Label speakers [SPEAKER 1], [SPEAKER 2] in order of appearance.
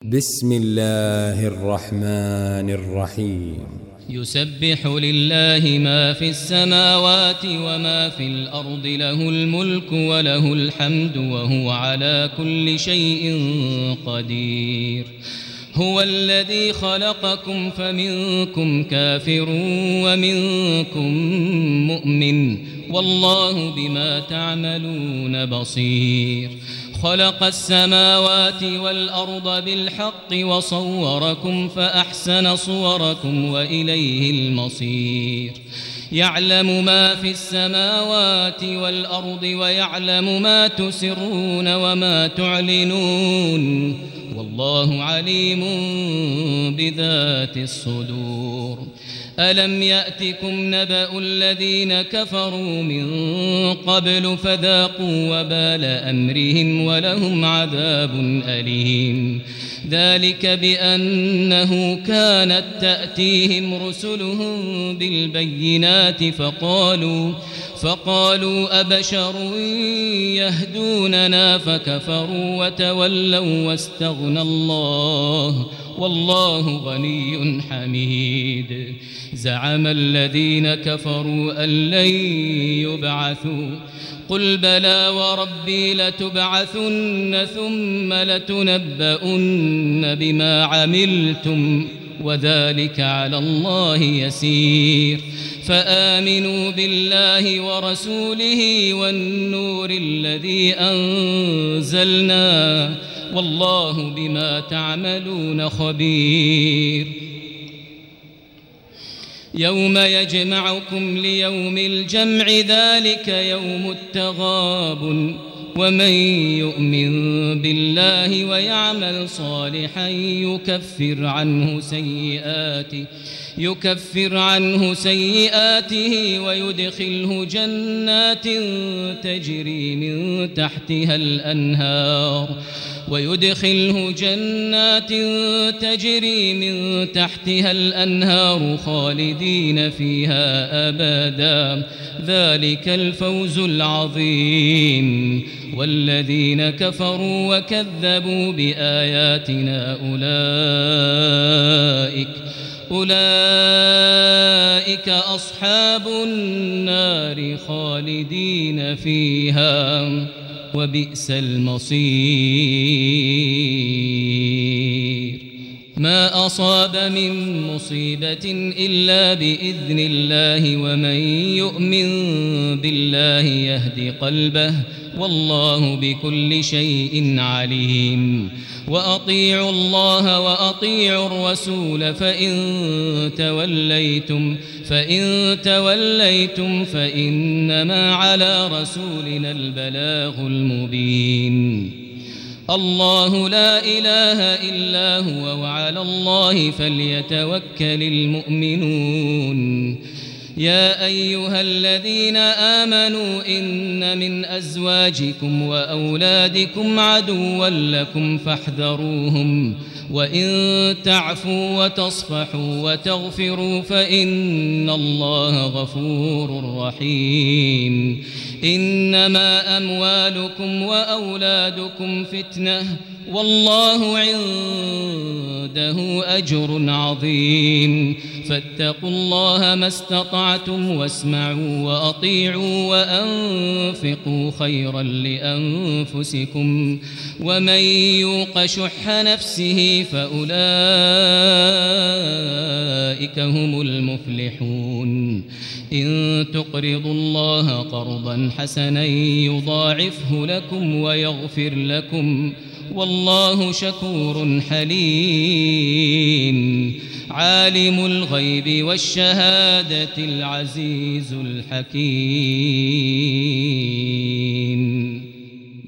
[SPEAKER 1] بسم الله الرحمن الرحيم.
[SPEAKER 2] يسبح لله ما في السماوات وما في الأرض، له الملك وله الحمد وهو على كل شيء قدير. هو الذي خلقكم فمنكم كافر ومنكم مؤمن، والله بما تعملون بصير. خلق السماوات والأرض بالحق وصوركم فأحسن صوركم وإليه المصير. يعلم ما في السماوات والأرض ويعلم ما تسرون وما تعلنون، والله عليم بذات الصدور. ألم يأتكم نبأ الذين كفروا من قبل فذاقوا وبال أمرهم ولهم عذاب أليم. ذلك بأنه كانت تأتيهم رسلهم بالبينات فقالوا أبشر يهدوننا فكفروا وتولوا واستغنى الله والله غني حميد. زعم الذين كفروا أن لن يبعثوا، قل بلى وربي لتبعثن ثم لتنبؤن بما عملتم وذلك على الله يسير. فآمنوا بالله ورسوله والنور الذي أنزلنا، والله بما تعملون خبير. يوم يجمعكم ليوم الجمع ذلك يوم التغابن، ومن يؤمن بالله ويعمل صالحا يكفر عنه سيئاته ويدخله جنات تجري من تحتها الأنهار خالدين فيها أبدا، ذلك الفوز العظيم. والذين كفروا وكذبوا بآياتنا أولئك أصحاب النار خالدين فيها وبئس المصير. ما أصاب من مصيبة إلا بإذن الله، ومن يؤمن بالله يهد قلبه، والله بكل شيء عليم. وأطيعوا الله وأطيعوا الرسول فإن توليتم فإنما على رسولنا البلاغ المبين. الله لا إله إلا هو وعلى الله فليتوكل المؤمنون. يا أيها الذين آمنوا إن من أزواجكم وأولادكم عدوا لكم فاحذروهم، وإن تعفوا وتصفحوا وتغفروا فإن الله غفور رحيم. إنما أموالكم وأولادكم فتنة، والله عنده أجر عظيم. فاتقوا الله ما استطعتم واسمعوا وأطيعوا وأنفقوا خيرا لأنفسكم، ومن يوق شح نفسه فأولئك هم المفلحون. إن تقرضوا الله قرضا حسنا يضاعفه لكم ويغفر لكم، والله شكور حليم. عالم الغيب والشهادة العزيز الحكيم.